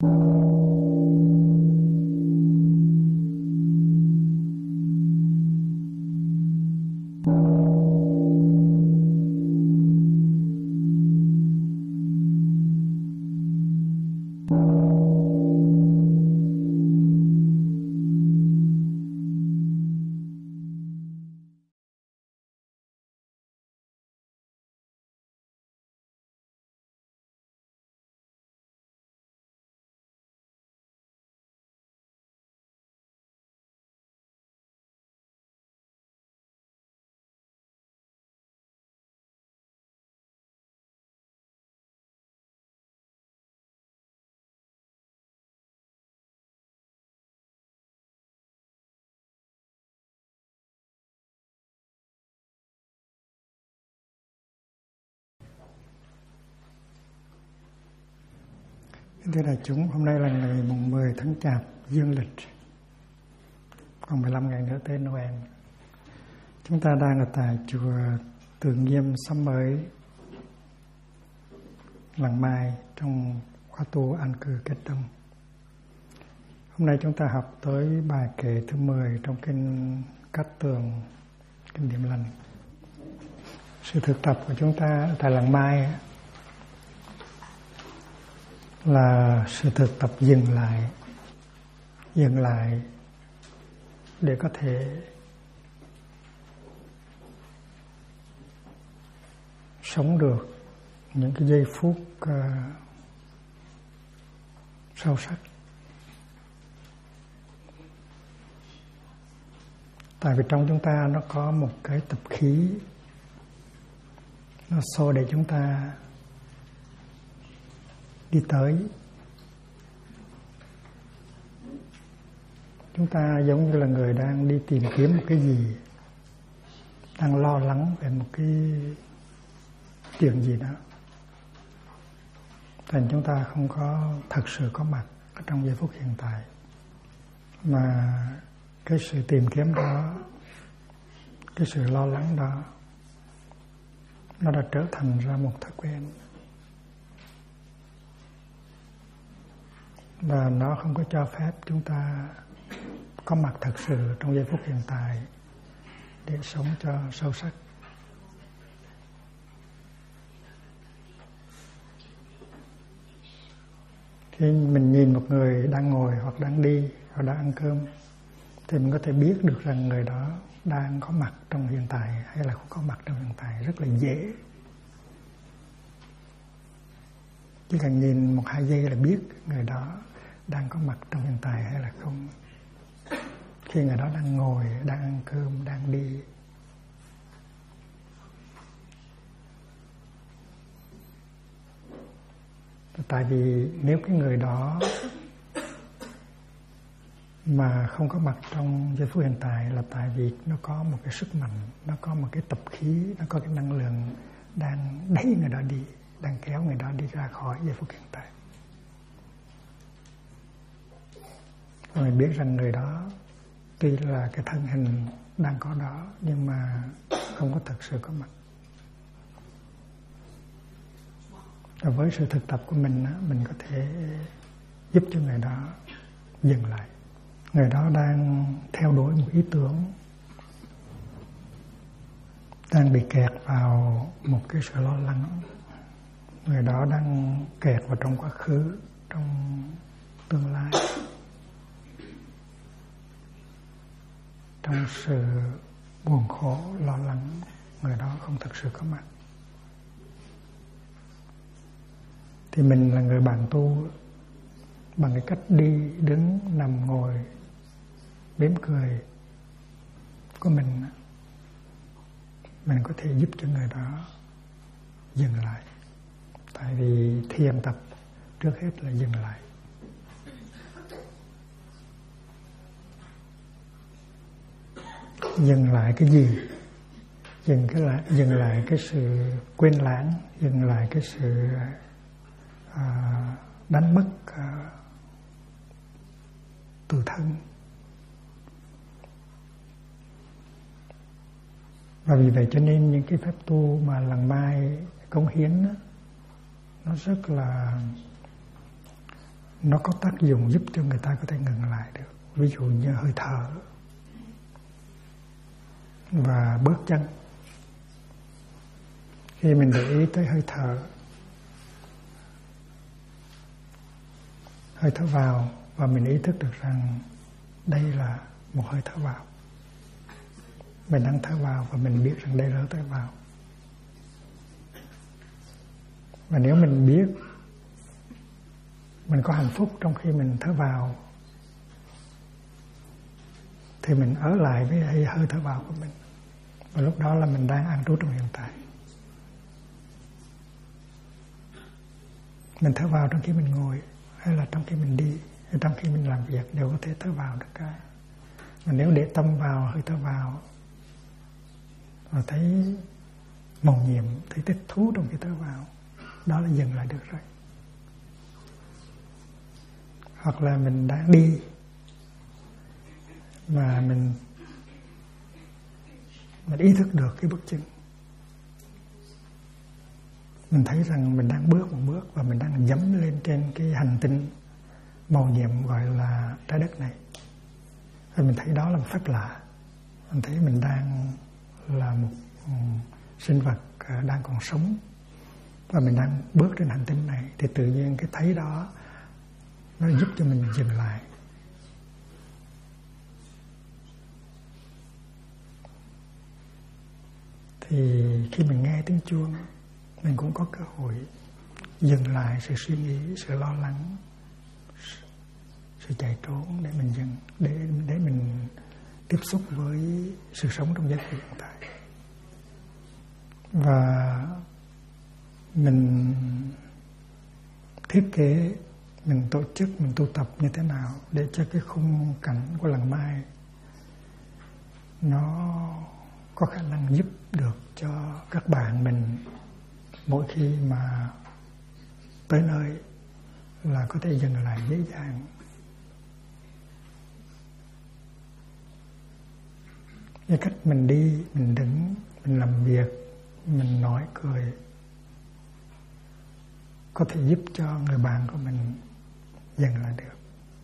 Thưa đại chúng, hôm nay là ngày mùng 10 tháng Chạp dương lịch, còn 15 ngày nữa tới Noel. Chúng ta đang ở tại chùa Từ Nghiêm Sắm Mới, Làng Mai, trong khóa tu an cư Kết Đông. Hôm nay chúng ta học tới bài kệ thứ 10 trong kinh Cát Tường, kinh Điểm Lành. Sự thực tập của chúng ta tại Làng Mai là sự thực tập dừng lại để có thể sống được những cái giây phút sâu sắc. Tại vì trong chúng ta nó có một cái tập khí nó xô để chúng ta đi tới. Chúng ta giống như là người đang đi tìm kiếm một cái gì, đang lo lắng về một cái chuyện gì đó. Thành chúng ta không có thật sự có mặt ở trong giây phút hiện tại, mà cái sự tìm kiếm đó, cái sự lo lắng đó, nó đã trở thành ra một thói quen. Và nó không có cho phép chúng ta có mặt thật sự trong giây phút hiện tại để sống cho sâu sắc. Khi mình nhìn một người đang ngồi hoặc đang đi hoặc đang ăn cơm thì mình có thể biết được rằng người đó đang có mặt trong hiện tại hay là không có mặt trong hiện tại rất là dễ. Chỉ cần nhìn 1-2 giây là biết người đó đang có mặt trong hiện tại hay là không. Khi người đó đang ngồi, đang ăn cơm, đang đi. Tại vì nếu cái người đó mà không có mặt trong giây phút hiện tại là tại vì nó có một cái sức mạnh, nó có một cái tập khí, nó có cái năng lượng đang đẩy người đó đi, đang kéo người đó đi ra khỏi giây phút hiện tại. Và mình biết rằng người đó tuy là cái thân hình đang có đó nhưng mà không có thực sự có mặt. Và với sự thực tập của mình có thể giúp cho người đó dừng lại. Người đó đang theo đuổi một ý tưởng, đang bị kẹt vào một cái sự lo lắng. Người đó đang kẹt vào trong quá khứ, trong tương lai, trong sự buồn khổ, lo lắng. Người đó không thực sự có mặt. Thì mình là người bạn tu, bằng cái cách đi, đứng, nằm, ngồi, mỉm cười của mình có thể giúp cho người đó dừng lại. Tại vì thiền tập trước hết là dừng lại. Dừng lại cái gì? Dừng lại cái sự quên lãng, dừng lại cái sự đánh mất tự thân. Và vì vậy cho nên những cái phép tu mà Làng Mai cống hiến đó, nó rất là nó có tác dụng giúp cho người ta có thể ngừng lại được. Ví dụ như hơi thở và bước chân. Khi mình để ý tới hơi thở vào và mình ý thức được rằng đây là một hơi thở vào, mình đang thở vào và mình biết rằng đây là hơi thở vào. Và nếu mình biết mình có hạnh phúc trong khi mình thở vào thì mình ở lại với hơi thở vào của mình, và lúc đó là mình đang an trú trong hiện tại. Mình thở vào trong khi mình ngồi, hay là trong khi mình đi, hay trong khi mình làm việc đều có thể thở vào được cả. Mà nếu để tâm vào hơi thở vào và thấy mầu nhiệm, thấy thích thú trong khi thở vào, đó là dừng lại được rồi. Hoặc là mình đang đi mà mình ý thức được cái bước chân, mình thấy rằng mình đang bước một bước và mình đang dẫm lên trên cái hành tinh màu nhiệm gọi là trái đất này. Và mình thấy đó là một phép lạ. Mình thấy mình đang là một sinh vật đang còn sống và mình đang bước trên hành tinh này, thì tự nhiên cái thấy đó nó giúp cho mình dừng lại. Thì khi mình nghe tiếng chuông, mình cũng có cơ hội dừng lại sự suy nghĩ, sự lo lắng, sự chạy trốn để mình dừng, để mình tiếp xúc với sự sống trong giây phút hiện tại. Và mình thiết kế, mình tổ chức, mình tu tập như thế nào để cho cái khung cảnh của làng Mai nó có khả năng giúp được cho các bạn mình mỗi khi mà tới nơi là có thể dừng lại dễ dàng. Như cách mình đi, mình đứng, mình làm việc, mình nói cười có thể giúp cho người bạn của mình dừng lại được,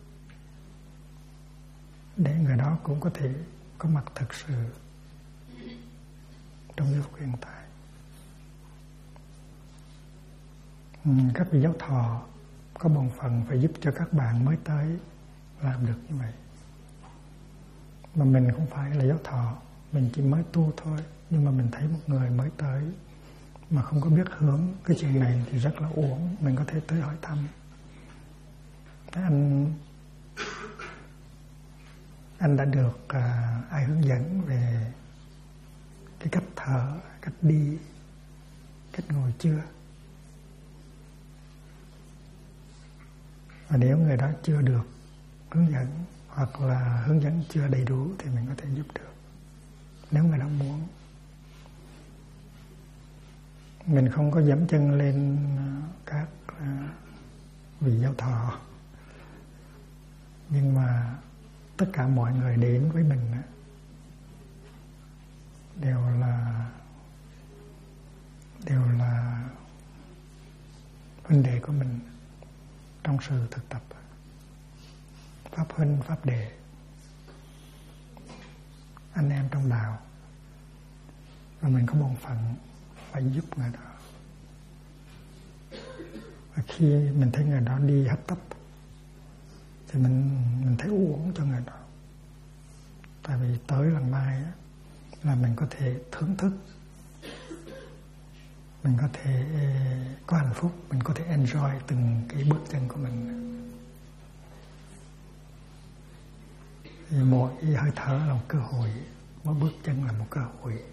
để người đó cũng có thể có mặt thực sự trong giây phút hiện tại. Các vị giáo thọ có bổn phận phải giúp cho các bạn mới tới làm được như vậy. Mà mình không phải là giáo thọ, mình chỉ mới tu thôi, nhưng mà mình thấy một người mới tới mà không có biết hướng cái chuyện này thì rất là uổng. Mình có thể tới hỏi thăm. Anh đã được ai hướng dẫn về cái cách thở, cách đi, cách ngồi chưa? Và nếu người đó chưa được hướng dẫn hoặc là hướng dẫn chưa đầy đủ thì mình có thể giúp được, nếu người đó muốn. Mình không có dẫm chân lên các vị giáo thọ, nhưng mà tất cả mọi người đến với mình đều là huynh đệ của mình trong sự thực tập pháp huynh, pháp đệ, anh em trong đạo, và mình có bổn phận phải giúp người đó. Và khi mình thấy người đó đi hấp tấp thì mình thấy uổng cho người đó. Tại vì tới lần mai là mình có thể thưởng thức, mình có thể có hạnh phúc, mình có thể enjoy từng cái bước chân của mình. Thì mỗi hơi thở là một cơ hội, mỗi bước chân là một cơ hội.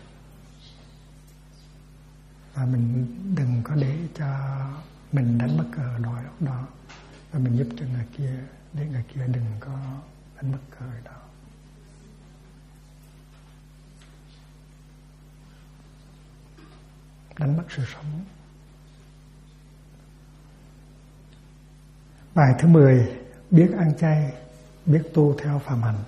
Và mình đừng có để cho mình đánh bất cờ đòi lúc đó, và mình giúp cho người kia để người kia đừng có đánh bất cờ đó. Đánh mất sự sống. Bài thứ 10: biết ăn chay, biết tu theo phạm hạnh.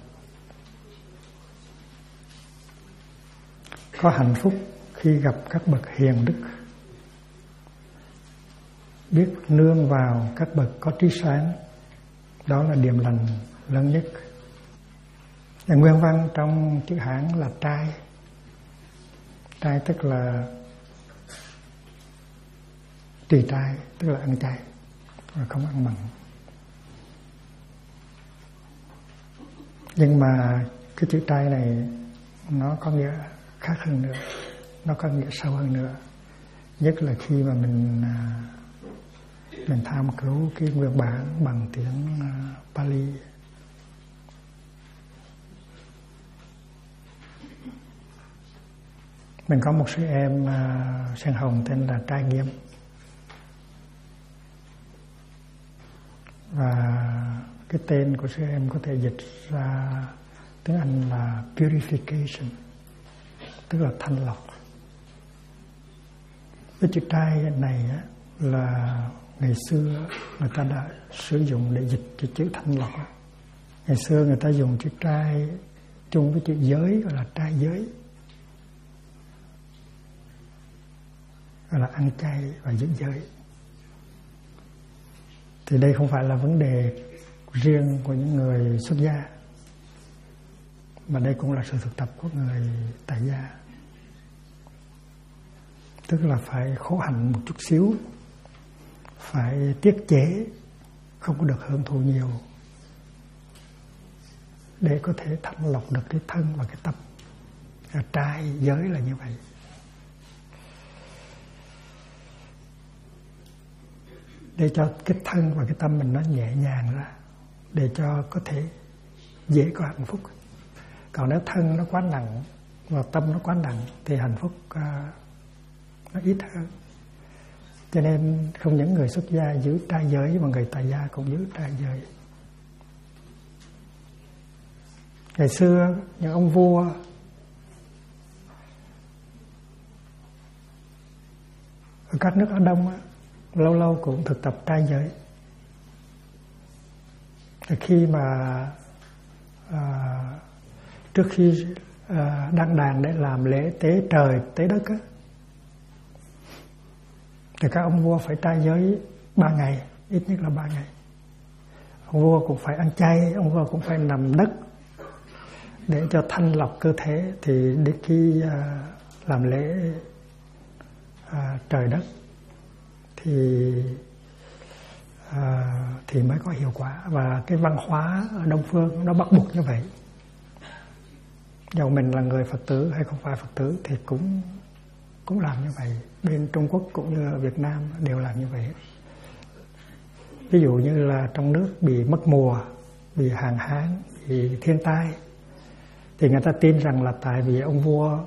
Có hạnh phúc khi gặp các bậc hiền đức, biết nương vào các bậc có trí sáng, đó là điềm lành lớn nhất. Và nguyên văn trong chữ Hán là trai. Trai tức là trì trai, tức là ăn chay và không ăn mặn. Nhưng mà cái chữ trai này nó có nghĩa khác hơn nữa, nó có nghĩa sâu hơn nữa. Nhất là khi mà mình tham cứu cái nguyên bản bằng tiếng Pali. Mình có một sư em sen hồng tên là Trai Nghiêm, và cái tên của sư em có thể dịch ra tiếng Anh là purification, tức là thanh lọc. Cái chữ trai này á, là ngày xưa người ta đã sử dụng để dịch cái chữ thanh lọc. Ngày xưa người ta dùng chữ trai chung với chữ giới, gọi là trai giới, gọi là ăn chay và giữ giới. Thì đây không phải là vấn đề riêng của những người xuất gia, mà đây cũng là sự thực tập của người tại gia. Tức là phải khổ hạnh một chút xíu, phải tiết chế, không có được hưởng thụ nhiều, để có thể thanh lọc được cái thân và cái tâm. Trai giới là như vậy. Để cho cái thân và cái tâm mình nó nhẹ nhàng ra, để cho có thể dễ có hạnh phúc. Còn nếu thân nó quá nặng và tâm nó quá nặng thì hạnh phúc nó ít hơn. Cho nên không những người xuất gia giữ trai giới mà người tại gia cũng giữ trai giới. Ngày xưa những ông vua ở các nước Á Đông á, lâu lâu cũng thực tập trai giới. Khi mà trước khi đăng đàn để làm lễ tế trời tế đất á, thì các ông vua phải trai giới 3 ngày, ít nhất là 3 ngày. Ông vua cũng phải ăn chay, ông vua cũng phải nằm đất để cho thanh lọc cơ thể. Thì đến khi làm lễ trời đất thì mới có hiệu quả. Và cái văn hóa ở Đông Phương nó bắt buộc như vậy. Dầu mình là người Phật tử hay không phải Phật tử thì cũng làm như vậy. Bên Trung Quốc cũng như ở Việt Nam đều làm như vậy. Ví dụ như là trong nước bị mất mùa, bị hạn hán, bị thiên tai, thì người ta tin rằng là tại vì ông vua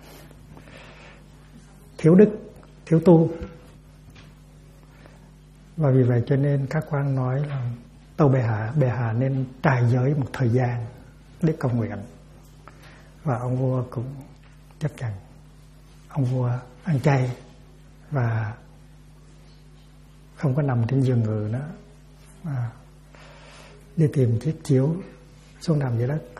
thiếu đức, thiếu tu. Và vì vậy cho nên các quan nói là tâu bệ hạ nên trai giới một thời gian để cầu nguyện. Và ông vua cũng chấp nhận. Ông vua ăn chay và không có nằm trên giường ngự nữa, mà đi tìm chiếc chiếu xuống nằm dưới đất.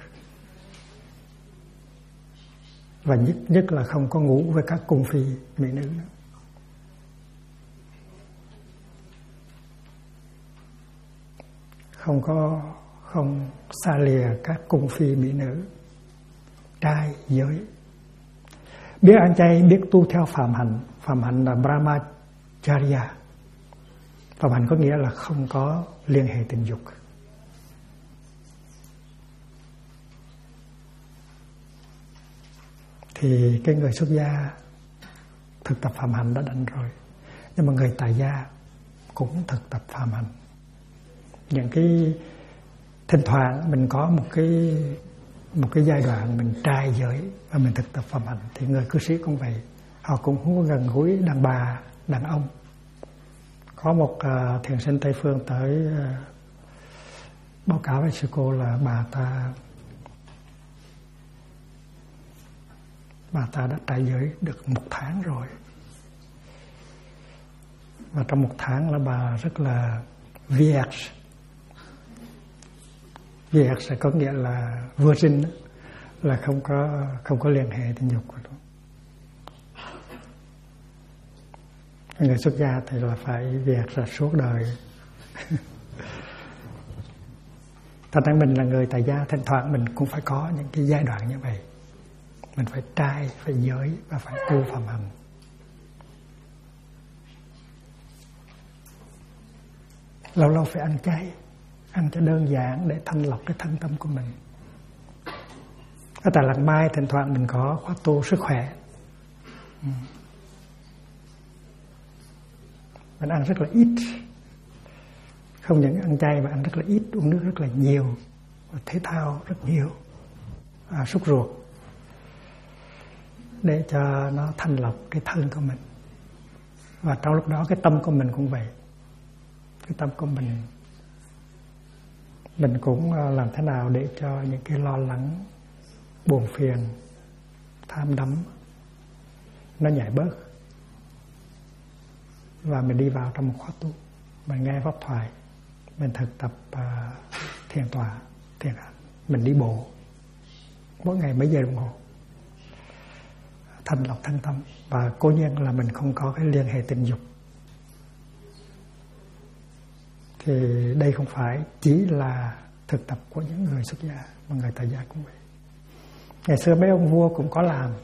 Và nhất là không có ngủ với các cung phi mỹ nữ nữa. Không xa lìa các cung phi mỹ nữ. Trai giới. Biết ăn chay, biết tu theo phạm hạnh. Phạm hạnh là brahmacharya. Phạm hạnh có nghĩa là không có liên hệ tình dục. Thì cái người xuất gia thực tập phạm hạnh đã đành rồi. Nhưng mà người tại gia cũng thực tập phạm hạnh. Những cái thỉnh thoảng mình có một cái giai đoạn mình trai giới và mình thực tập phạm hạnh, thì người cư sĩ cũng vậy. Họ cũng không có gần gũi đàn bà, đàn ông. Có một thiền sinh Tây Phương tới báo cáo với sư cô là bà ta đã trai giới được 1 tháng rồi. Và trong 1 tháng là bà rất là virg. Virg sẽ có nghĩa là virgin, là không có liên hệ tình dục. Người xuất gia thì là phải việc ra suốt đời. Thành ra mình là người tại gia, thỉnh thoảng mình cũng phải có những cái giai đoạn như vậy. Mình phải trai, phải giới và phải tu phạm hành. Lâu lâu phải ăn chay, ăn cho đơn giản để thanh lọc cái thân tâm của mình. Ở tại Làng Mai thỉnh thoảng mình có khóa tu sức khỏe. Mình ăn rất là ít, không những ăn chay mà ăn rất là ít, uống nước rất là nhiều, và thể thao rất nhiều, sút ruột để cho nó thanh lọc cái thân của mình. Và trong lúc đó cái tâm của mình cũng vậy. Cái tâm của mình cũng làm thế nào để cho những cái lo lắng, buồn phiền, tham đắm nó nhảy bớt. Và mình đi vào trong một khóa tu, mình nghe pháp thoại, mình thực tập thiền tọa, thiền hành, mình đi bộ mỗi ngày mấy giờ đồng hồ, thanh lọc thân tâm. Và cố nhiên là mình không có cái liên hệ tình dục. Thì đây không phải chỉ là thực tập của những người xuất gia, mà người tại gia cũng vậy. Ngày xưa mấy ông vua cũng có làm,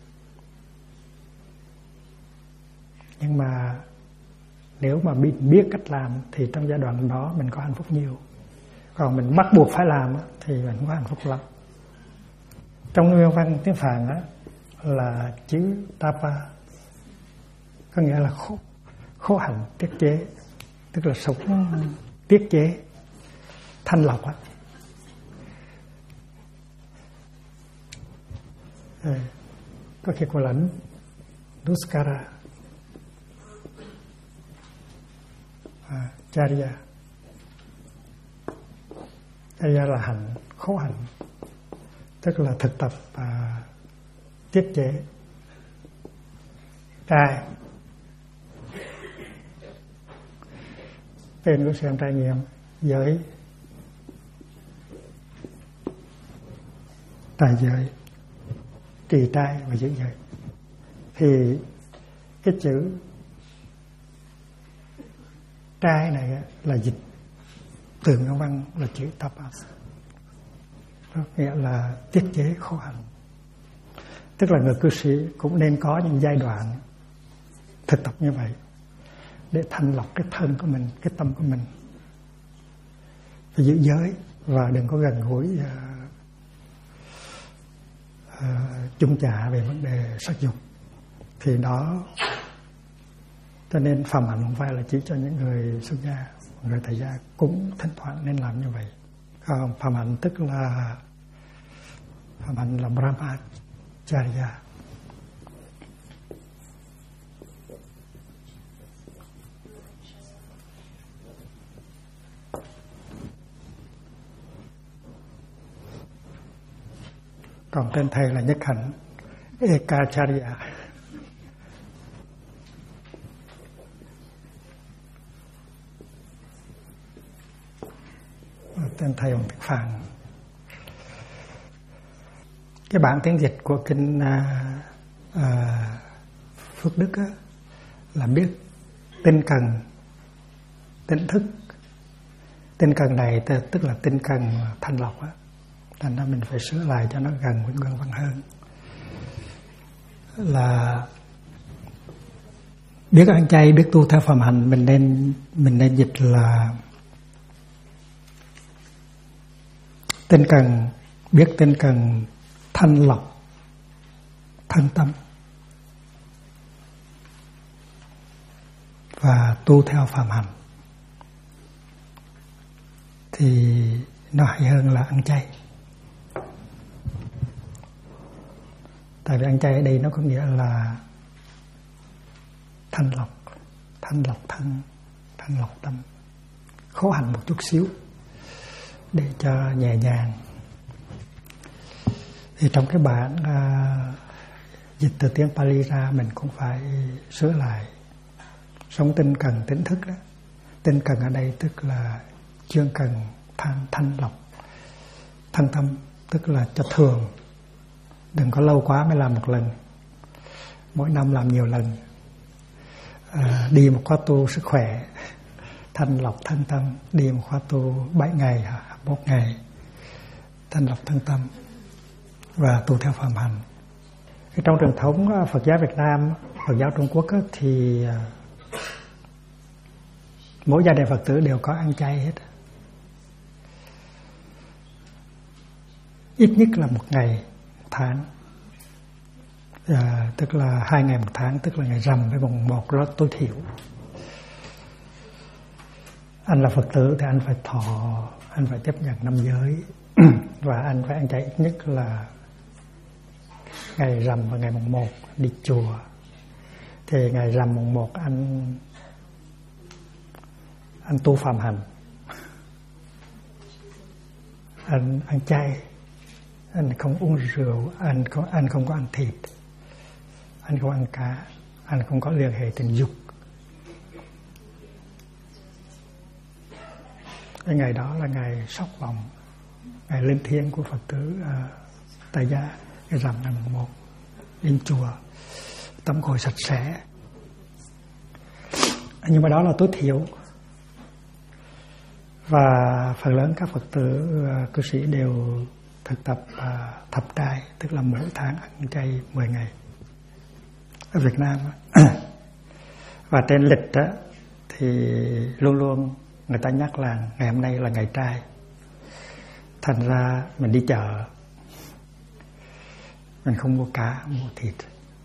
nhưng mà nếu mà biết cách làm thì trong giai đoạn đó mình có hạnh phúc nhiều. Còn mình bắt buộc phải làm thì mình không có hạnh phúc lắm. Trong nguyên văn tiếng Phạn là chữ tapa, có nghĩa là khổ hạnh tiết chế, tức là sống tiết chế, thanh lọc á. Có khi gọi là Duskara, Charya. Charya là hạnh, khổ hạnh, tức là thực tập tiết chế, trai. Tên của sự trải nghiệm giới, tài giới, trì trai và giữ giới. Thì cái chữ trai này là dịch từ ngữ văn là chữ tapas, nghĩa là tiết chế khổ hạnh. Tức là người cư sĩ cũng nên có những giai đoạn thực tập như vậy để thanh lọc cái thân của mình, cái tâm của mình. Phải giữ giới và đừng có gần gũi chung chạ về vấn đề sắc dục. Thì đó, cho nên phạm hạnh không phải là chỉ cho những người xuất gia, người tại gia cũng thỉnh thoảng nên làm như vậy. Còn phạm hạnh tức là phạm hạnh là brahmacharya. Còn tên thầy là Nhất Hạnh Ekacharya. Tên thầy bằng tiếng Phạn. Cái bản tiếng dịch của kinh Phước Đức là biết tinh cần, tỉnh thức. Tinh cần này tức là tinh cần thanh lọc á. Thành ra mình phải sửa lại cho nó gần với nguyên văn hơn. Là biết ăn chay, biết tu theo phạm hạnh, mình nên dịch là tinh cần, biết tinh cần thanh lọc thân tâm và tu theo phạm hạnh thì nó hay hơn là ăn chay. Tại vì ăn chay ở đây nó có nghĩa là thanh lọc thân, thanh lọc tâm, khổ hạnh một chút xíu để cho nhẹ nhàng. Thì trong cái bản dịch từ tiếng Pali ra mình cũng phải sửa lại. Sống tinh cần tỉnh thức đó. Tinh cần ở đây tức là chuyên cần thanh lọc thân tâm, tức là cho thường. Đừng có lâu quá mới làm một lần, mỗi năm làm nhiều lần. đi một khóa tu sức khỏe, thanh lọc thân tâm, đi một khóa tu 7 ngày, 21 ngày, thanh lọc thân tâm và tu theo phạm hành. Trong truyền thống Phật giáo Việt Nam, Phật giáo Trung Quốc thì mỗi gia đình Phật tử đều có ăn chay hết. Ít nhất là 1 ngày một tháng, tức là 2 ngày một tháng, tức là ngày rằm với mùng 1 đó tối thiểu. Anh là Phật tử thì anh phải anh phải chấp nhận 5 giới và anh phải ăn chay ít nhất là ngày rằm và ngày mùng 1 đi chùa. Thì ngày rằm mùng 1 anh tu phạm hành, anh ăn chay, anh không uống rượu, anh không có ăn thịt, anh không ăn cá, anh không có liên hệ tình dục. Cái ngày đó là ngày sóc vọng, ngày linh thiêng của Phật tử tại gia. Cái rằm ngày mùng 1 đến chùa, tắm gội sạch sẽ. Nhưng mà đó là tối thiểu. Và phần lớn các Phật tử cư sĩ đều thực tập thập trai, tức là mỗi tháng ăn chay 10 ngày ở Việt Nam. Và trên lịch đó, thì luôn luôn người ta nhắc là ngày hôm nay là ngày trai. Thành ra mình đi chợ, mình không mua cá, không mua thịt.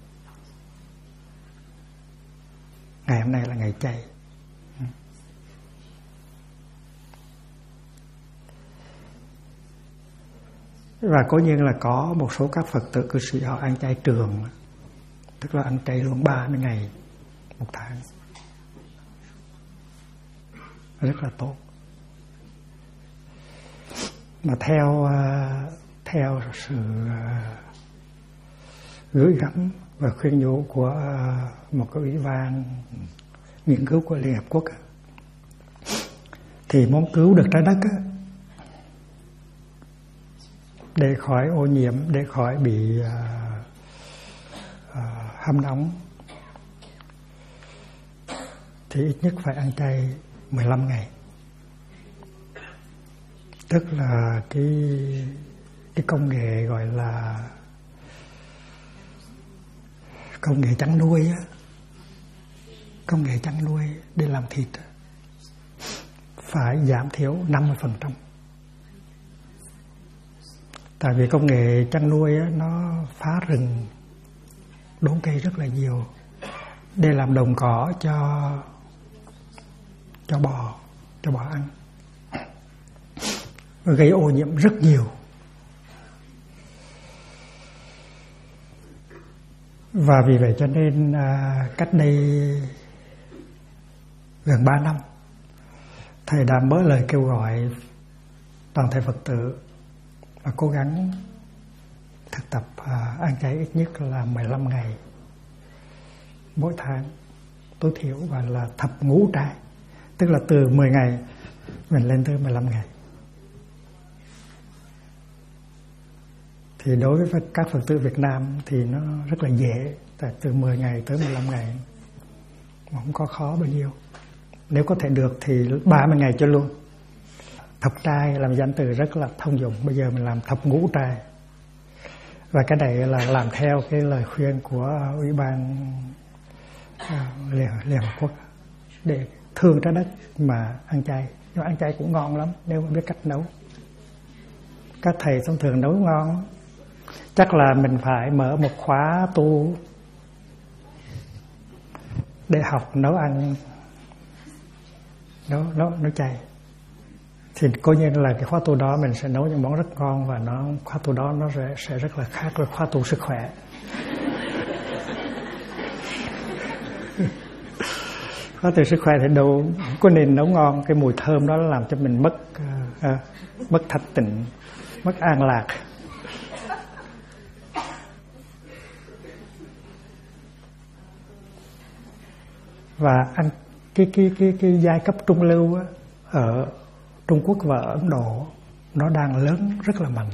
Ngày hôm nay là ngày chay. Và cố nhiên là có một số các Phật tử cư sĩ họ ăn chay trường, tức là ăn chay luôn 30 ngày một tháng, rất là tốt. Mà theo sự gửi gắm và khuyên nhủ của một cái ủy ban nghiên cứu của Liên Hợp Quốc, thì muốn cứu được trái đất để khỏi ô nhiễm, để khỏi bị hâm nóng, thì ít nhất phải ăn chay 15 ngày. Tức là cái công nghệ gọi là công nghệ chăn nuôi á, công nghệ chăn nuôi để làm thịt phải giảm thiểu 50%. Tại vì công nghệ chăn nuôi á, nó phá rừng, đốn cây rất là nhiều để làm đồng cỏ cho bò ăn, gây ô nhiễm rất nhiều. Và vì vậy cho nên cách đây gần 3 năm, thầy đã mở lời kêu gọi toàn thể Phật tử và cố gắng thực tập ăn chay ít nhất là 15 ngày mỗi tháng tối thiểu, và là thập ngũ trai, tức là từ 10 ngày mình lên tới 15 ngày. Thì đối với các Phật tử Việt Nam thì nó rất là dễ, tại từ 10 ngày tới 15 ngày không có khó bao nhiêu. Nếu có thể được thì 30 ngày cho luôn. Thập trai làm danh từ rất là thông dụng, bây giờ mình làm thập ngũ trai. Và cái này là làm theo cái lời khuyên của Ủy ban Liên Hợp Quốc để thương trái đất mà ăn chay. Nhưng ăn chay cũng ngon lắm nếu mà biết cách nấu. Các thầy thông thường nấu ngon. Chắc là mình phải mở một khóa tu để học nấu ăn, nấu chay. Thì coi như là cái khóa tu đó mình sẽ nấu những món rất ngon, và khóa tu đó nó sẽ rất là khác với khóa tu sức khỏe. Khóa tu sức khỏe thì đâu có nên nấu ngon, cái mùi thơm đó làm cho mình mất thanh tịnh, mất an lạc. Và ăn cái giai cấp trung lưu á, ở Trung Quốc và Ấn Độ nó đang lớn rất là mạnh.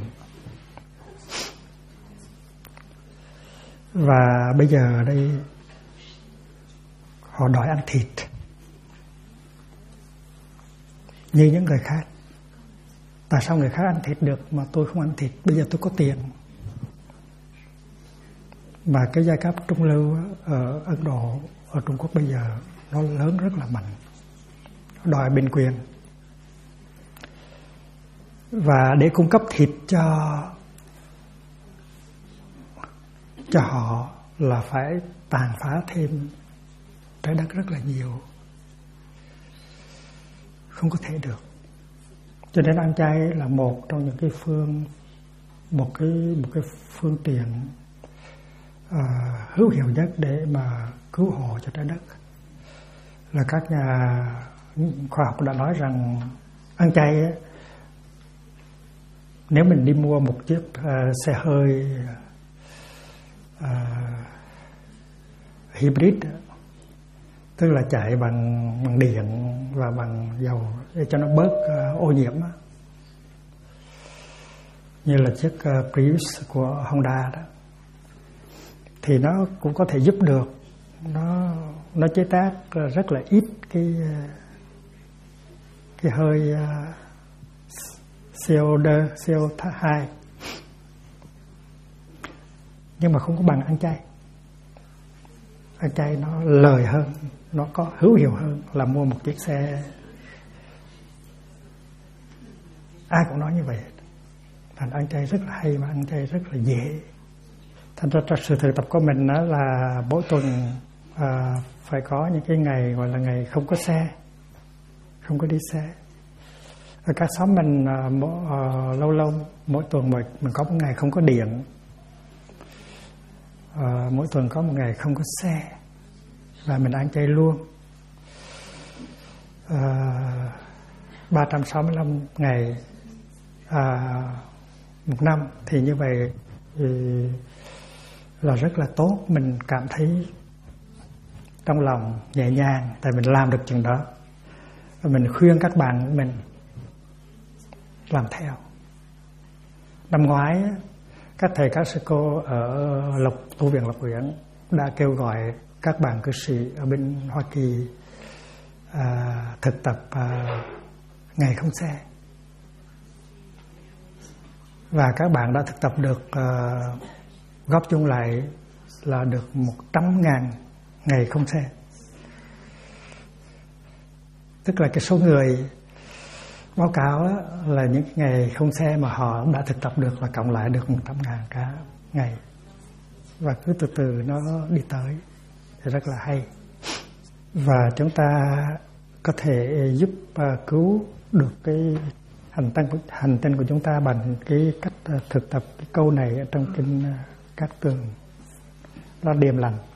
Và bây giờ đây họ đòi ăn thịt như những người khác. Tại sao người khác ăn thịt được mà tôi không ăn thịt? Bây giờ tôi có tiền. Và cái giai cấp trung lưu ở Ấn Độ, ở Trung Quốc bây giờ nó lớn rất là mạnh, đòi bình quyền. Và để cung cấp thịt cho họ là phải tàn phá thêm trái đất rất là nhiều, không có thể được. Cho nên ăn chay là một trong những cái một cái phương tiện hữu hiệu nhất để mà cứu hộ cho trái đất. Là các nhà khoa học đã nói rằng ăn chay ấy, nếu mình đi mua một chiếc xe hơi hybrid, tức là chạy bằng điện và bằng dầu để cho nó bớt ô nhiễm, như là chiếc Prius của Honda đó, thì nó cũng có thể giúp được. Nó chế tác rất là ít cái hơi CO2, nhưng mà không có bằng ăn chay. Ăn chay nó lời hơn, nó có hữu hiệu hơn là mua một chiếc xe. Ai cũng nói như vậy. Thành ăn chay rất là hay và ăn chay rất là dễ. Thành ra sự thực tập của mình đó là mỗi tuần phải có những cái ngày gọi là ngày không có xe, không có đi xe. Ở các xóm mình lâu lâu mỗi tuần mình có một ngày không có điện, mỗi tuần có một ngày không có xe, và mình ăn chay luôn. 365 ngày một năm thì như vậy thì là rất là tốt. Mình cảm thấy trong lòng nhẹ nhàng tại mình làm được chừng đó. Và mình khuyên các bạn của mình làm theo. Năm ngoái các thầy các sư cô ở tu viện Lộc Uyển đã kêu gọi các bạn cư sĩ ở bên Hoa Kỳ thực tập ngày không xe. Và các bạn đã thực tập được góp chung lại là được 100.000 ngày không xe. Tức là cái số người báo cáo là những ngày không xe mà họ đã thực tập được là cộng lại được 100.000 cả ngày. Và cứ từ từ nó đi tới thì rất là hay. Và chúng ta có thể giúp cứu được cái hành tinh của chúng ta bằng cái cách thực tập cái câu này ở trong kinh Cát Tường, đó là điềm lành.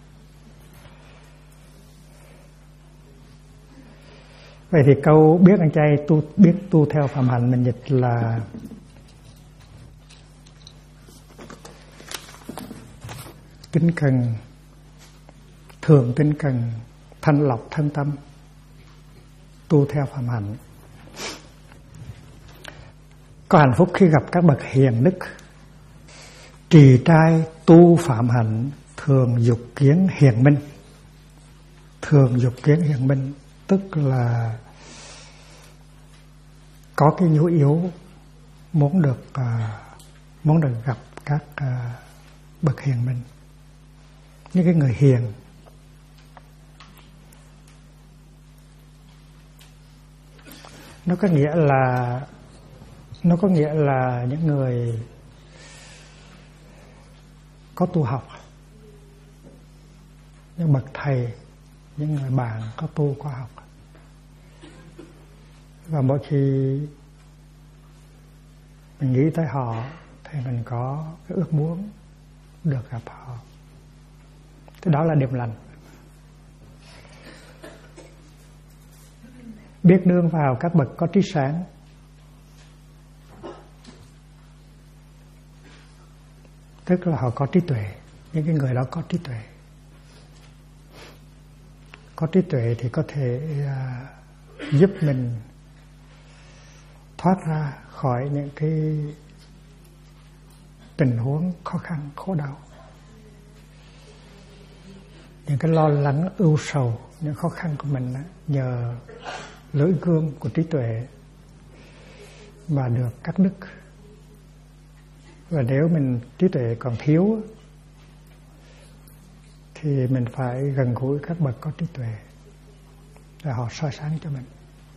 Vậy thì câu biết ăn chay biết tu theo phạm hạnh mình dịch là kính cần, thường kính cần, thanh lọc thân tâm, tu theo phạm hạnh. Có hạnh phúc khi gặp các bậc hiền đức, trì trai tu phạm hạnh, thường dục kiến hiền minh. Thường dục kiến hiền minh tức là có cái nhu yếu muốn được gặp các bậc hiền minh, những cái người hiền. Nó có nghĩa là những người có tu học, những bậc thầy, những người bạn có tu có học. Và mỗi khi mình nghĩ tới họ thì mình có cái ước muốn được gặp họ. Cái đó là điềm lành. Biết nương vào các bậc có trí sáng, tức là họ có trí tuệ. Những cái người đó có trí tuệ. Có trí tuệ thì có thể giúp mình thoát ra khỏi những cái tình huống khó khăn, khổ đau. những cái lo lắng, ưu sầu, những khó khăn của mình nhờ lưỡi gươm của trí tuệ mà được cắt đứt. Và nếu mình trí tuệ còn thiếu thì mình phải gần gũi các bậc có trí tuệ để họ soi sáng cho mình.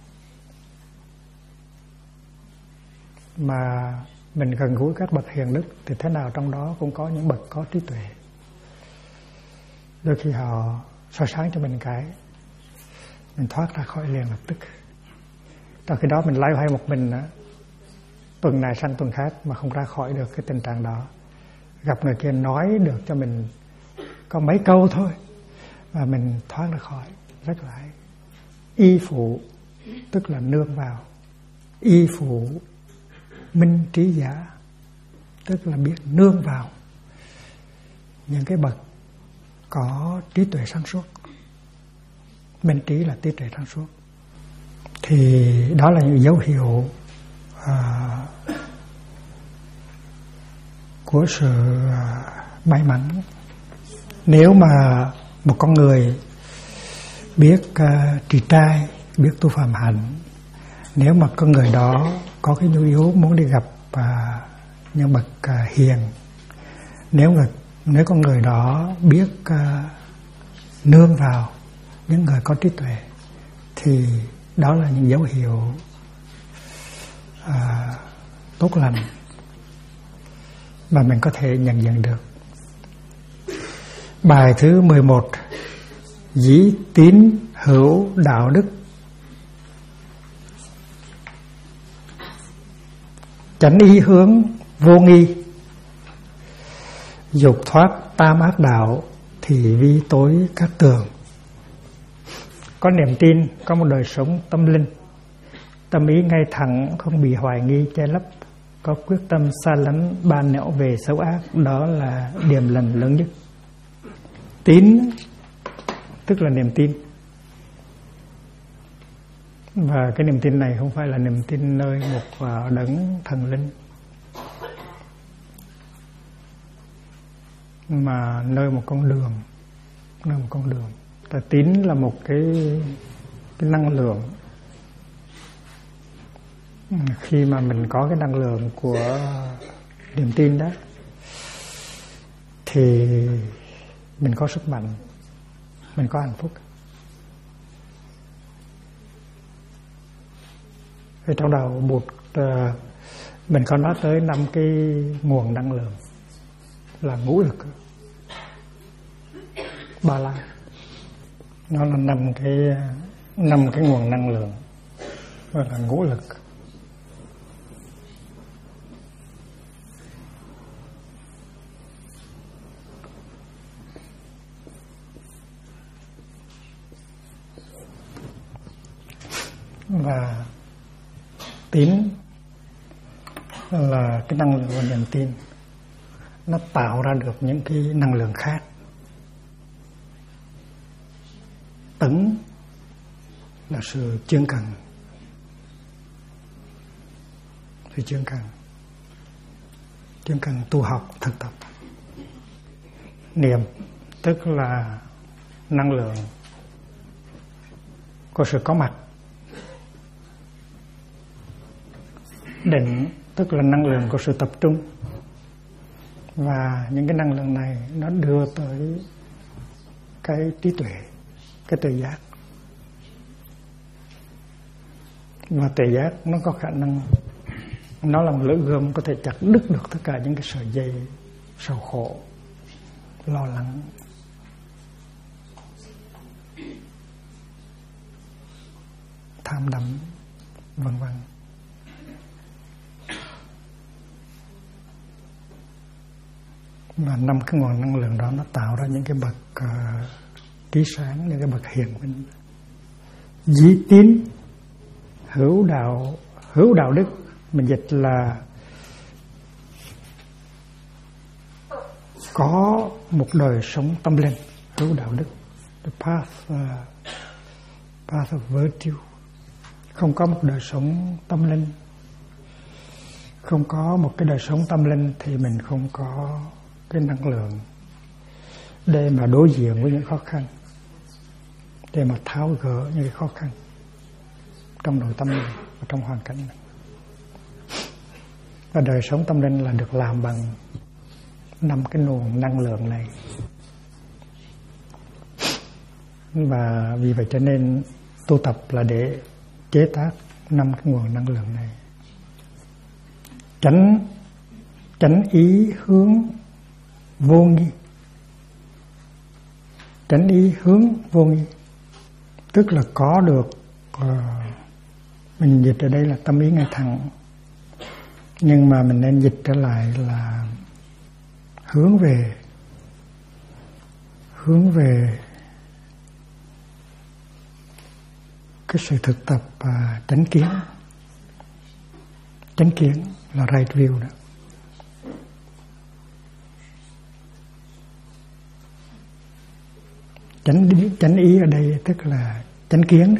Mà mình gần gũi các bậc hiền đức thì thế nào trong đó cũng có những bậc có trí tuệ. Đôi khi họ soi sáng cho mình cái mình thoát ra khỏi liền lập tức. Trong khi đó mình loay hoay một mình tuần này sang tuần khác mà không ra khỏi được cái tình trạng đó. Gặp người kia nói được cho mình có mấy câu thôi và mình thoát ra khỏi. Rất là y phụ, tức là nương vào. Y phụ minh trí giả, tức là biết nương vào những cái bậc có trí tuệ sáng suốt. Minh trí là trí tuệ sáng suốt. Thì đó là những dấu hiệu của sự may mắn. Nếu mà một con người biết trì trai, biết tu phạm hạnh, nếu mà con người đó có cái nhu yếu muốn đi gặp những bậc hiền, nếu con người đó biết nương vào những người có trí tuệ, thì đó là những dấu hiệu tốt lành mà mình có thể nhận diện được. Bài thứ 11: dĩ tín hữu đạo đức, chánh ý hướng vô nghi, dục thoát tam ác đạo, thì vi tối các tường. Có niềm tin, có một đời sống tâm linh, tâm ý ngay thẳng, không bị hoài nghi che lấp, có quyết tâm xa lánh ba nẻo về xấu ác, đó là điểm lành lớn nhất. Tín tức là niềm tin. Và cái niềm tin này không phải là niềm tin nơi một đấng thần linh, mà nơi một con đường. Nơi một con đường. Tại tín là một cái năng lượng. Khi mà mình có cái năng lượng của niềm tin đó thì mình có sức mạnh, mình có hạnh phúc. Ở trong đầu Bụt mình có nói tới 5 cái nguồn năng lượng là ngũ lực, ba la. Nó là 5 cái nguồn năng lượng gọi là ngũ lực. Và tín là cái năng lượng của niềm tin, nó tạo ra được những cái năng lượng khác. Tấn là sự chuyên cần, chuyên cần tu học thực tập. Niệm tức là năng lượng của sự có mặt. Định tức là năng lượng của sự tập trung. Và những cái năng lượng này nó đưa tới cái trí tuệ, cái tuệ giác. Và tuệ giác nó có khả năng, nó là một lưỡi gươm có thể chặt đứt được tất cả những cái sợi dây sầu khổ, lo lắng, tham đắm, vân vân. Và 5 cái nguồn năng lượng đó nó tạo ra những cái bậc trí sáng, những cái bậc hiền minh. Dĩ tín hữu đạo đức, mình dịch là có một đời sống tâm linh. Hữu đạo đức, the path of virtue. Không có một đời sống tâm linh, không có một cái đời sống tâm linh thì mình không có cái năng lượng để mà đối diện với những khó khăn, để mà tháo gỡ những cái khó khăn trong nội tâm này và trong hoàn cảnh này. Và đời sống tâm linh là được làm bằng 5 cái nguồn năng lượng này. Và vì vậy cho nên tu tập là để chế tác 5 cái nguồn năng lượng này. Chánh ý hướng vô nghi. Chánh ý hướng vô nghi tức là có được, mình dịch ở đây là tâm ý ngay thẳng, nhưng mà mình nên dịch trở lại là hướng về cái sự thực tập và chánh kiến. Chánh kiến là right view đó. Chánh ý ở đây tức là chánh kiến đó.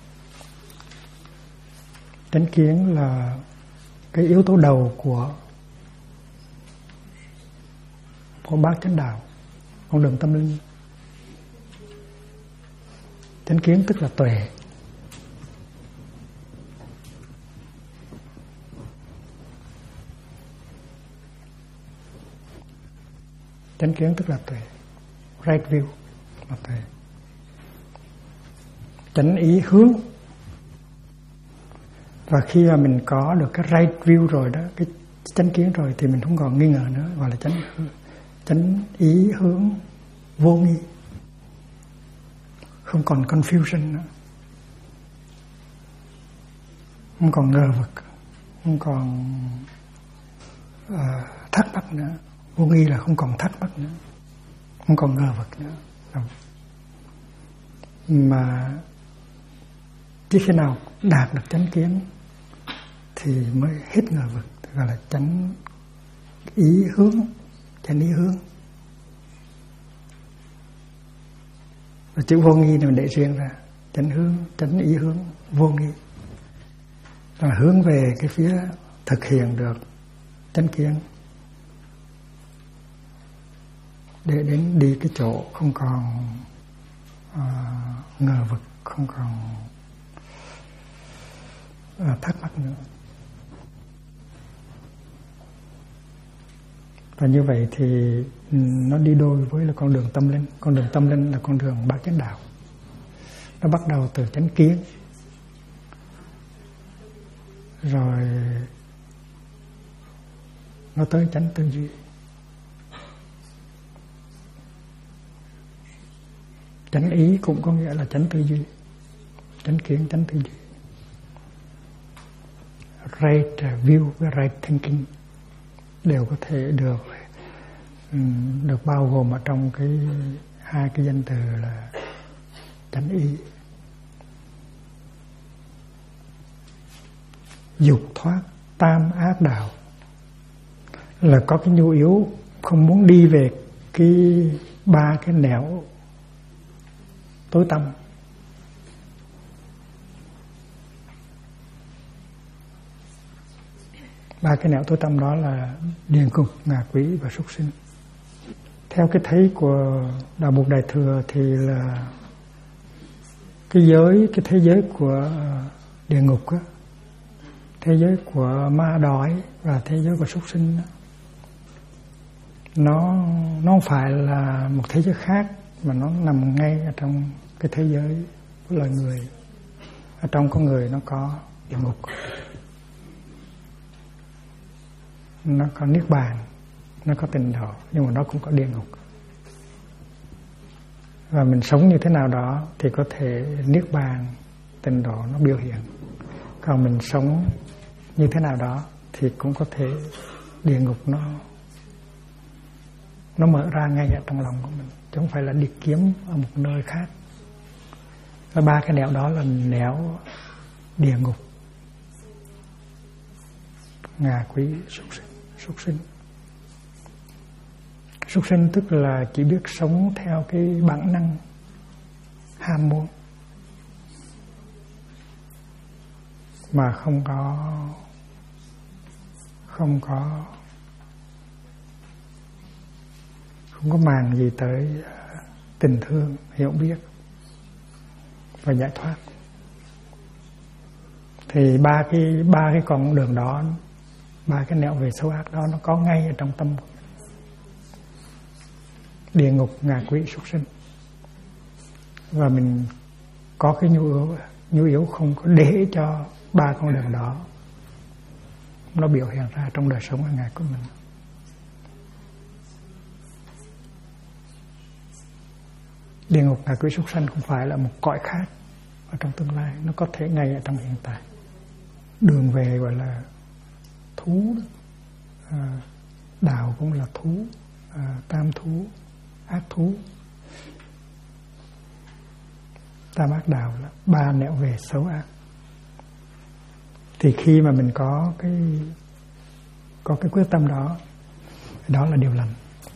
Chánh kiến là cái yếu tố đầu của bát chánh đạo, con đường tâm linh. Chánh kiến tức là tuệ. Chánh kiến tức là tuệ, right view là tuệ. Chánh ý hướng. Và khi mà mình có được cái right view rồi đó, cái chánh kiến rồi, thì mình không còn nghi ngờ nữa, gọi là chánh ý hướng vô nghi, không còn confusion nữa, không còn ngờ vực, không còn thắc mắc nữa. Vô nghi là không còn thắc mắc nữa, không còn ngờ vực nữa. Mà chỉ khi nào đạt được chánh kiến thì mới hết ngờ vực, gọi là chánh ý hướng, chánh ý hướng. Và chữ vô nghi này mình để riêng ra, chánh ý hướng vô nghi, là hướng về cái phía thực hiện được chánh kiến, để đến đi cái chỗ không còn ngờ vực, không còn thắc mắc nữa. Và như vậy thì nó đi đôi với là con đường tâm linh. Con đường tâm linh là con đường bát chánh đạo. Nó bắt đầu từ chánh kiến, rồi nó tới chánh tư duy. Chánh ý cũng có nghĩa là chánh tư duy, chánh kiến, chánh tư duy. Right view với right thinking đều có thể được bao gồm ở trong hai cái danh từ là chánh ý. Dục thoát tam ác đạo là có cái nhu yếu không muốn đi về ba cái nẻo tối tăm. Ba cái nẻo tối tăm đó là địa ngục, ngạ quỷ và súc sinh. Theo cái thấy của Đạo Mục Đại Thừa thì là cái thế giới của địa ngục á, thế giới của ma đói và thế giới của súc sinh đó, nó không phải là một thế giới khác, mà nó nằm ngay ở trong cái thế giới của loài người. Ở trong con người nó có địa ngục, nó có niết bàn, nó có tịnh độ, nhưng mà nó cũng có địa ngục. Và mình sống như thế nào đó thì có thể niết bàn, tịnh độ nó biểu hiện. Còn mình sống như thế nào đó thì cũng có thể địa ngục nó mở ra ngay ở trong lòng của mình, chứ không phải là đi kiếm ở một nơi khác. Và ba cái nẻo đó là nẻo địa ngục, ngạ quỷ, súc sinh. Súc sinh tức là chỉ biết sống theo cái bản năng ham muốn, mà không có không có màng gì tới tình thương, hiểu biết và giải thoát. Thì ba cái con đường đó, ba cái nẻo về xấu ác đó nó có ngay ở trong tâm. Địa ngục, ngạ quỷ, súc sinh. Và mình có cái nhu yếu không có để cho ba con đường đó nó biểu hiện ra trong đời sống hàng ngày của mình. Địa ngục, ngạ quỷ, súc sanh không phải là một cõi khác ở trong tương lai, nó có thể ngay ở trong hiện tại. Đường về gọi là thú, đạo cũng là thú, tam thú, ác thú. Tam ác đạo là ba nẻo về xấu ác. Thì khi mà mình có cái quyết tâm đó, đó là điều lành.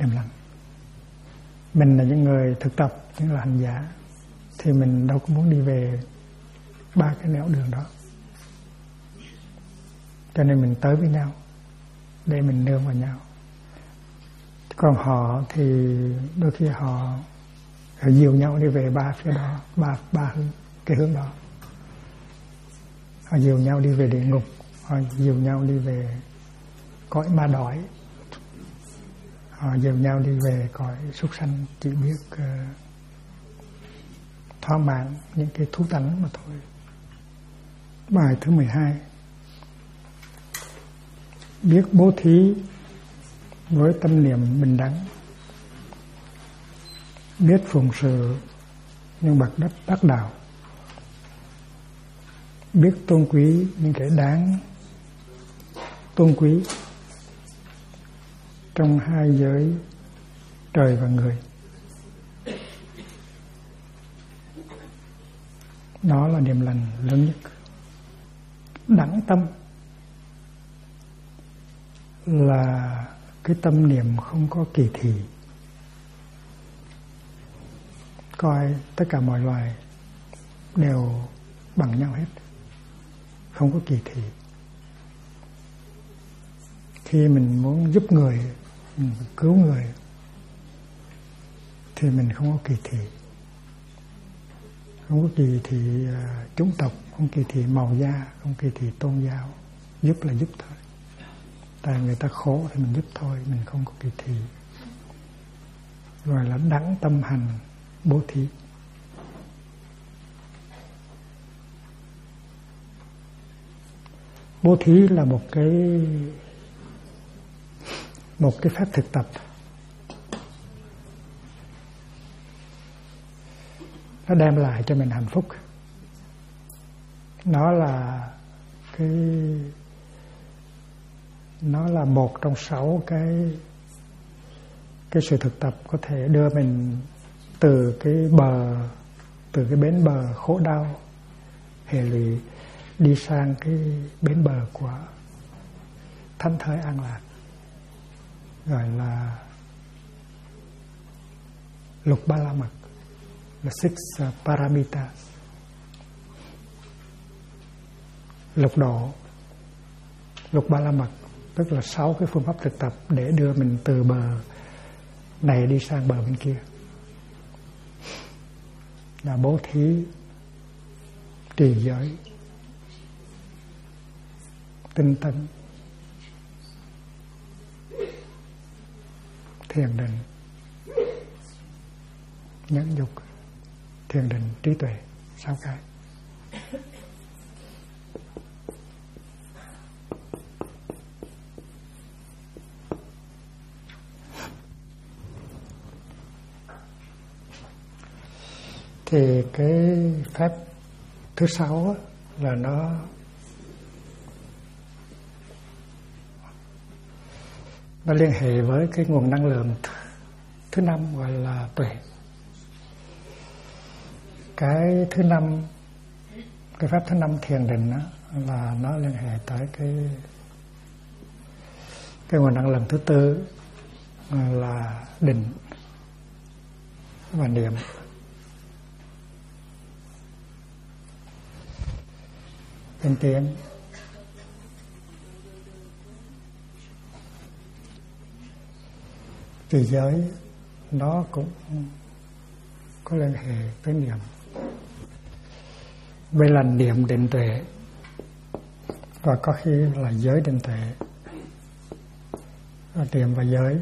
Mình là những người thực tập, những là hành giả, thì mình đâu có muốn đi về ba cái nẻo đường đó. Cho nên mình tới với nhau để mình nương vào nhau. Còn họ thì đôi khi họ dìu nhau đi về ba phía đó, ba cái hướng đó. Họ dìu nhau đi về địa ngục, họ dìu nhau đi về cõi ma đói, họ dìu nhau đi về cõi súc sanh, chỉ biết thỏa mãn những cái thú tánh mà thôi. Bài thứ 12. Biết bố thí với tâm niệm bình đẳng, biết phụng sự những bậc đắc đạo, biết tôn quý những kẻ đáng tôn quý trong hai giới trời và người. Đó là niềm lành lớn nhất. Đẳng tâm là cái tâm niệm không có kỳ thị, coi tất cả mọi loài đều bằng nhau hết, không có kỳ thị. Khi mình muốn giúp người, mình cứu người, thì mình không có kỳ thị. Không có kỳ thị chủng tộc, không kỳ thị màu da, không kỳ thị tôn giáo. Giúp là giúp thôi. Tại người ta khổ thì mình giúp thôi, mình không có kỳ thị. Gọi là đẳng tâm hành bố thí. Bố thí là một cái phép thực tập. Nó đem lại cho mình hạnh phúc. Nó là một trong 6 cái sự thực tập có thể đưa mình từ cái bến bờ khổ đau hệ lụy đi sang cái bến bờ của thánh thới an lạc, gọi là lục ba la mật, là six paramitas, lục độ, lục ba la mật, tức là 6 cái phương pháp thực tập để đưa mình từ bờ này đi sang bờ bên kia. Là bố thí, trì giới, tinh tấn, thiền định, nhẫn dục, thiền định, trí tuệ, 6 cái. Thì cái phép thứ 6 là nó liên hệ với cái nguồn năng lượng thứ 5 gọi là tuệ. Cái thứ 5, cái phép thứ 5 thiền định đó, là nó liên hệ tới cái nguồn năng lượng thứ 4 là định và niệm. Tinh tiến, trì giới, nó cũng có liên hệ với niệm. Đây là niệm định tuệ, và có khi là giới định tuệ. Niệm và giới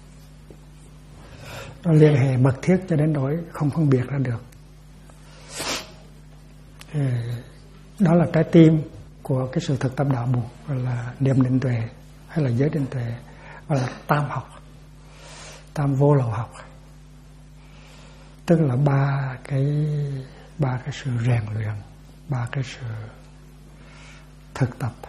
nó liên hệ mật thiết cho đến nỗi không phân biệt ra được. Đó là trái tim của cái sự thực tập đạo Bụt, gọi là niệm định tuệ hay là giới định tuệ, gọi là tam học, tam vô lậu học, tức là ba cái sự rèn luyện, ba cái sự thực tập.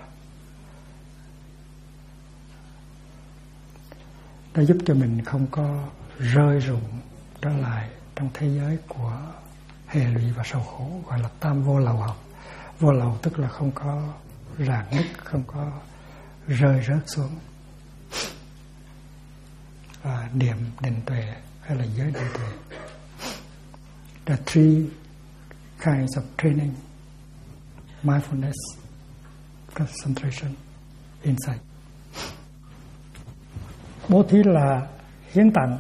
Nó giúp cho mình không có rơi rụng trở lại trong thế giới của hệ lụy và sầu khổ, gọi là tam vô lậu học. Vô lậu tức là không có rạn nứt, không có rơi rớt xuống. Và niệm định tuệ hay là giới định tuệ. The three kinds of training: mindfulness, concentration, insight. Bố thí là hiến tặng,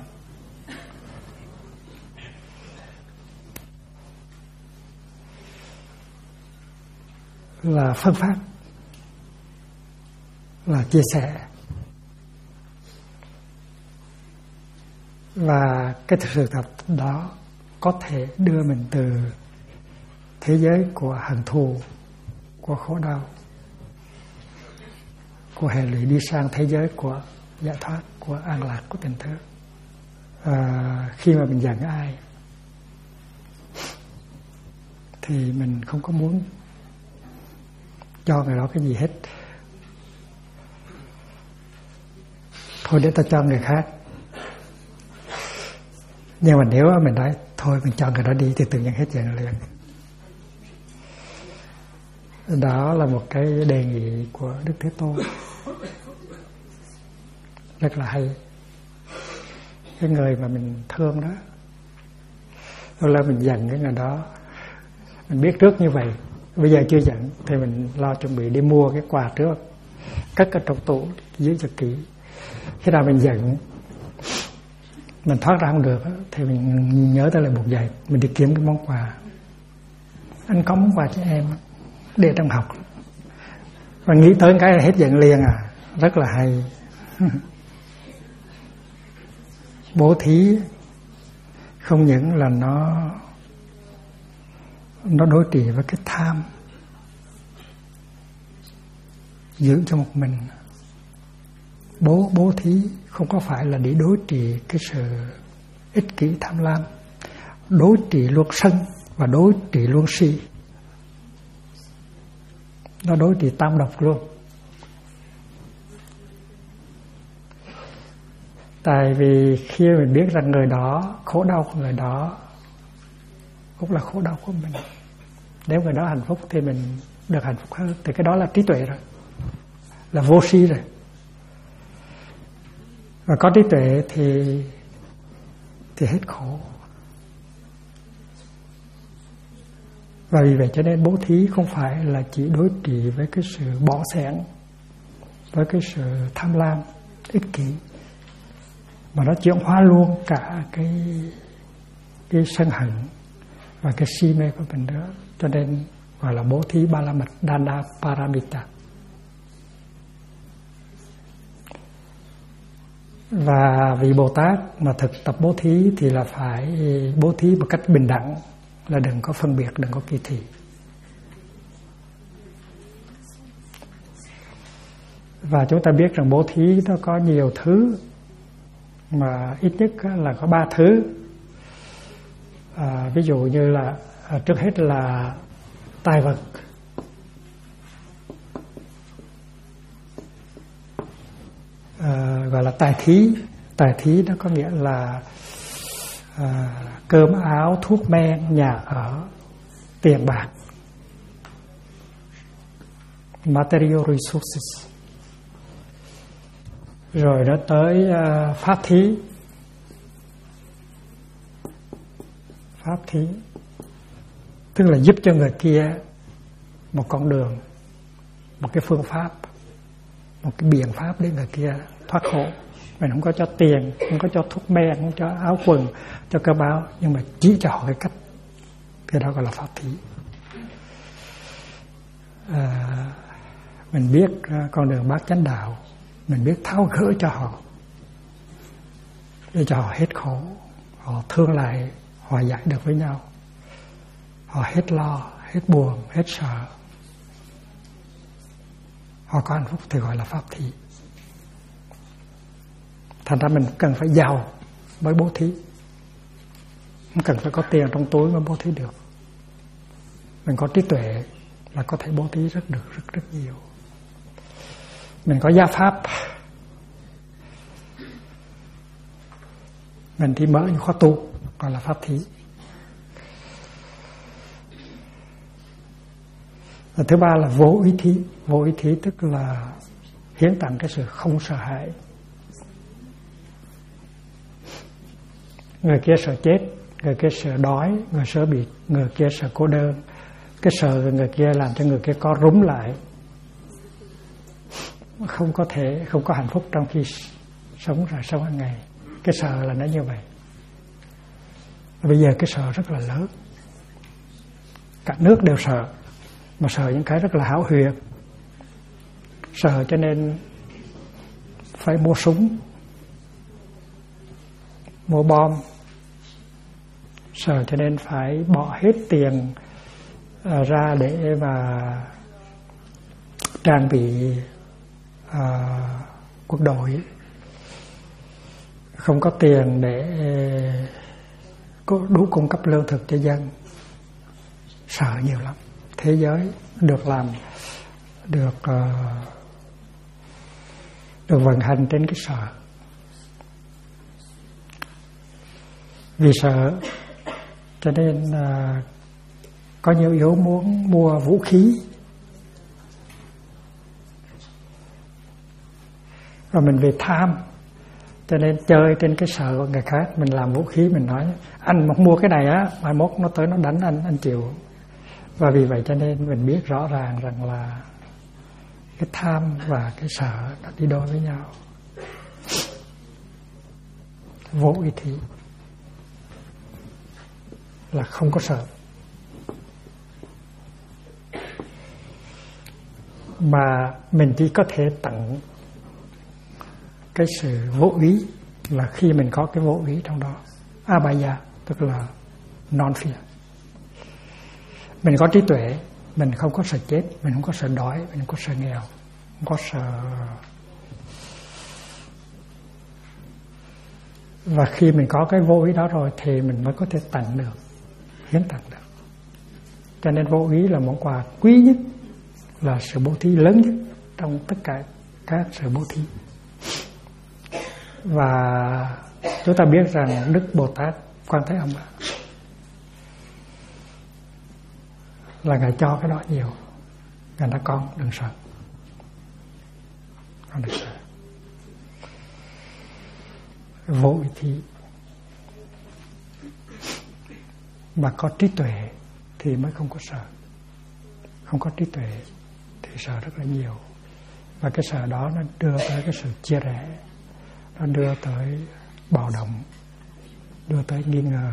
là phân phát, là chia sẻ. Và cái sự tập đó có thể đưa mình từ thế giới của hận thù, của khổ đau, của hệ lụy đi sang thế giới của giải thoát, của an lạc, của tình thương. Khi mà mình giận ai thì mình không có muốn cho người đó cái gì hết. Thôi để ta cho người khác. Nhưng mà nếu mình nói thôi mình cho người đó đi thì tự nhiên hết giận liền. Đó là một cái đề nghị của Đức Thế Tôn rất là hay. Cái người mà mình thương đó, rồi là mình giận cái người đó, mình biết trước như vậy, bây giờ chưa giận thì mình lo chuẩn bị đi mua cái quà trước, cất ở trong tủ giữ cho kỹ. Khi nào mình giận, mình thoát ra không được thì mình nhớ tới lời Bụt dạy, mình đi kiếm cái món quà. Anh có món quà cho em để trong học, và nghĩ tới cái là hết giận liền à, rất là hay. Bố thí không những là nó đối trị với cái tham, giữ cho một mình. Bố thí không có phải là để đối trị cái sự ích kỷ tham lam, đối trị luôn sân và đối trị luôn si. Nó đối trị tam độc luôn. Tại vì khi mình biết rằng người đó, khổ đau của người đó cũng là khổ đau của mình, nếu người đó hạnh phúc thì mình được hạnh phúc hơn, thì cái đó là trí tuệ rồi, là vô si rồi. Và có trí tuệ thì hết khổ. Và vì vậy cho nên bố thí không phải là chỉ đối trị với cái sự bỏ xẻng, với cái sự tham lam, ích kỷ, mà nó chuyển hóa luôn cả cái sân hận và cái si mê của mình nữa. Cho nên gọi là bố thí ba la mật Dana Paramita. Và vì Bồ Tát mà thực tập bố thí thì là phải bố thí một cách bình đẳng, là đừng có phân biệt, đừng có kỳ thị. Và chúng ta biết rằng bố thí nó có nhiều thứ, mà ít nhất là có 3 thứ. Ví dụ như là trước hết là tài vật, gọi là tài thí. Tài thí nó có nghĩa là cơm áo, thuốc men, nhà ở, tiền bạc, material resources. Rồi nó tới pháp thí. Pháp thí tức là giúp cho người kia một con đường, một cái phương pháp, một cái biện pháp để người kia thoát khổ. Mình không có cho tiền, không có cho thuốc men, không cho áo quần, cho cơm áo, nhưng mà chỉ cho họ cái cách. Cái đó gọi là pháp thí. Mình biết con đường bát chánh đạo, mình biết tháo gỡ cho họ, để cho họ hết khổ, họ thương lại, hòa giải được với nhau, họ hết lo, hết buồn, hết sợ, họ có hạnh phúc thì gọi là pháp thí. Thành ra mình cần phải giàu mới bố thí, không cần phải có tiền trong túi mới bố thí được. Mình có trí tuệ là có thể bố thí rất nhiều. Mình có gia pháp, mình thì mở những khóa tu gọi là pháp thí. Và thứ ba là vô ý thí. Vô ý thí tức là hiến tặng cái sự không sợ hãi. Người kia sợ chết, người kia sợ đói, người kia sợ cô đơn. Cái sợ người kia làm cho người kia co rúm lại, không có hạnh phúc trong khi sống hàng ngày. Cái sợ là nó như vậy. Bây giờ cái sợ rất là lớn, cả nước đều sợ, mà sợ những cái rất là hão huyền. Sợ cho nên phải mua súng, mua bom. Sợ cho nên phải bỏ hết tiền ra để mà trang bị quân đội. Không có tiền để có đủ cung cấp lương thực cho dân. Sợ nhiều lắm. Thế giới được vận hành trên cái sợ. Vì sợ cho nên có nhiều yếu muốn mua vũ khí, rồi mình về tham, cho nên chơi trên cái sợ của người khác. Mình làm vũ khí, mình nói anh mà mua cái này á, mai mốt nó tới nó đánh anh chịu. Và vì vậy cho nên mình biết rõ ràng rằng là cái tham và cái sợ nó đi đôi với nhau. Vô ý thí là không có sợ, mà mình chỉ có thể tặng cái sự vô ý là khi mình có cái vô ý trong đó. Abhaya tức là non fear. Mình có trí tuệ, mình không có sợ chết, mình không có sợ đói, mình không có sợ nghèo, không có sợ. Và khi mình có cái vô ý đó rồi thì mình mới có thể tặng được, hiến tặng được. Cho nên vô ý là món quà quý nhất, là sự bố thí lớn nhất trong tất cả các sự bố thí. Và chúng ta biết rằng Đức Bồ Tát Quan Thế Âm là Ngài cho cái đó nhiều. Ngài nói con đừng sợ, con đừng sợ. Vô ý thí. Mà có trí tuệ thì mới không có sợ. Không có trí tuệ thì sợ rất là nhiều. Và cái sợ đó nó đưa tới cái sự chia rẽ, nó đưa tới bạo động, đưa tới nghi ngờ,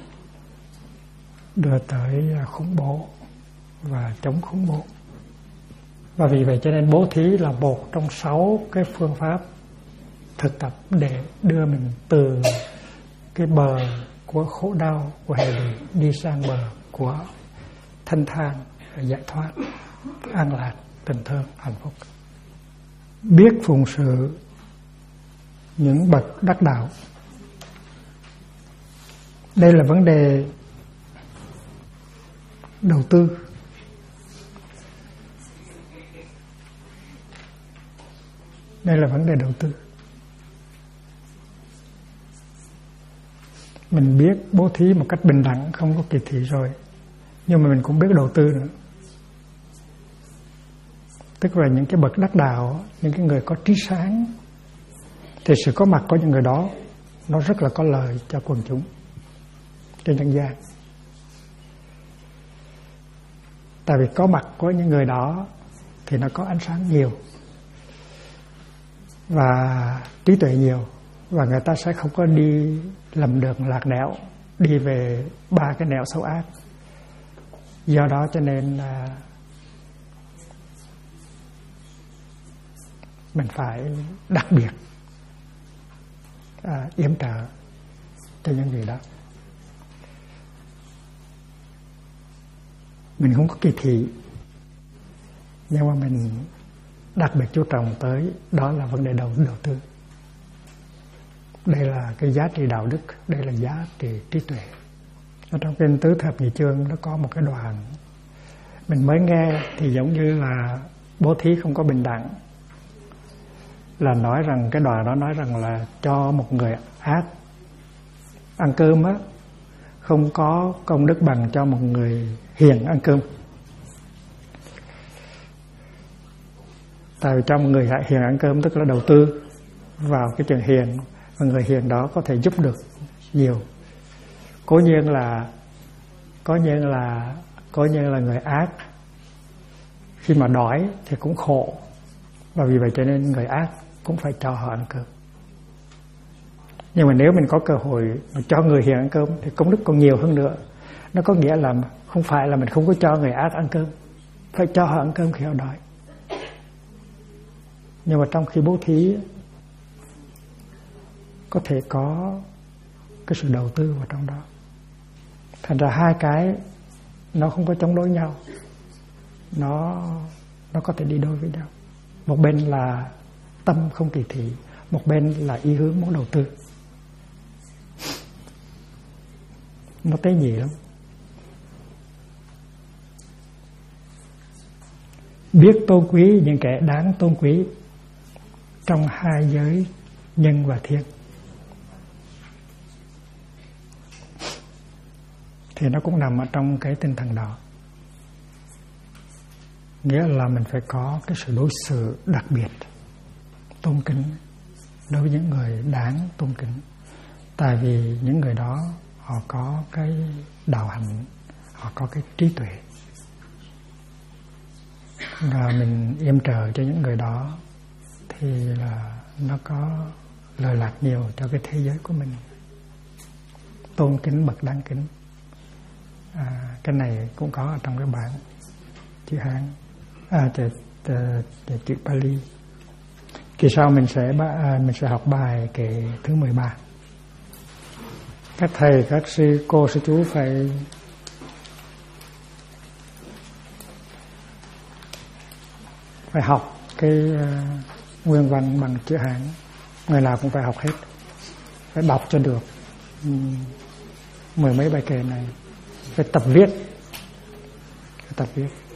đưa tới khủng bố và chống khủng bố. Và vì vậy cho nên bố thí là một trong 6 cái phương pháp thực tập để đưa mình từ cái bờ của khổ đau, của hệ lụy đi sang bờ của thanh thản, giải thoát, an lạc, tình thương, hạnh phúc. Biết phụng sự những bậc đắc đạo. Đây là vấn đề đầu tư. Đây là vấn đề đầu tư. Mình biết bố thí một cách bình đẳng, không có kỳ thị rồi, nhưng mà mình cũng biết đầu tư nữa. Tức là những cái bậc đắc đạo, những cái người có trí sáng, thì sự có mặt của những người đó nó rất là có lợi cho quần chúng, cho nhân gian. Tại vì có mặt của những người đó thì nó có ánh sáng nhiều. và trí tuệ nhiều, và người ta sẽ không có đi lầm đường lạc nẻo, đi về 3 cái nẻo xấu ác. Do đó cho nên mình phải đặc biệt yểm trợ cho những người đó. Mình không có kỳ thị, nhưng mà mình đặc biệt chú trọng tới đó là vấn đề đầu tư. Đây là cái giá trị đạo đức, đây là giá trị trí tuệ. Ở trong kinh Tứ Thập Nhị Chương nó có một cái đoạn mình mới nghe thì giống như là bố thí không có bình đẳng, là nói rằng cái đoạn đó nói rằng là cho một người ác ăn cơm á, không có công đức bằng cho một người hiền ăn cơm. Tại vì cho một người hiền ăn cơm tức là đầu tư vào cái chuyện hiền, và người hiền đó có thể giúp được nhiều. Cố nhiên là người ác khi mà đói thì cũng khổ, và vì vậy cho nên người ác cũng phải cho họ ăn cơm. Nhưng mà nếu mình có cơ hội mà cho người hiền ăn cơm thì công đức còn nhiều hơn nữa. Nó có nghĩa là không phải là mình không có cho người ác ăn cơm, phải cho họ ăn cơm khi họ đói. Nhưng mà trong khi bố thí có thể có cái sự đầu tư vào trong đó. Thành ra hai cái nó không có chống đối nhau, nó có thể đi đôi với nhau. Một bên là tâm không kỳ thị, một bên là ý hướng muốn đầu tư. Nó tế nhị lắm. Biết tôn quý những kẻ đáng tôn quý trong hai giới nhân và thiên, thì nó cũng nằm ở trong cái tinh thần đó. Nghĩa là mình phải có cái sự đối xử đặc biệt, tôn kính đối với những người đáng tôn kính. Tại vì những người đó họ có cái đạo hạnh, họ có cái trí tuệ, và mình yểm trợ cho những người đó thì là nó có lợi lạc nhiều cho cái thế giới của mình. Tôn kính bậc đáng kính, cái này cũng có ở trong cái bản chữ Hán, chữ Pali. Kỳ sau mình sẽ học bài kệ thứ 13. Các thầy, các sư, cô, sư chú phải học cái nguyên văn bằng chữ Hán. Người nào cũng phải học hết, phải đọc cho được 10 mấy bài kệ này, phải tập viết.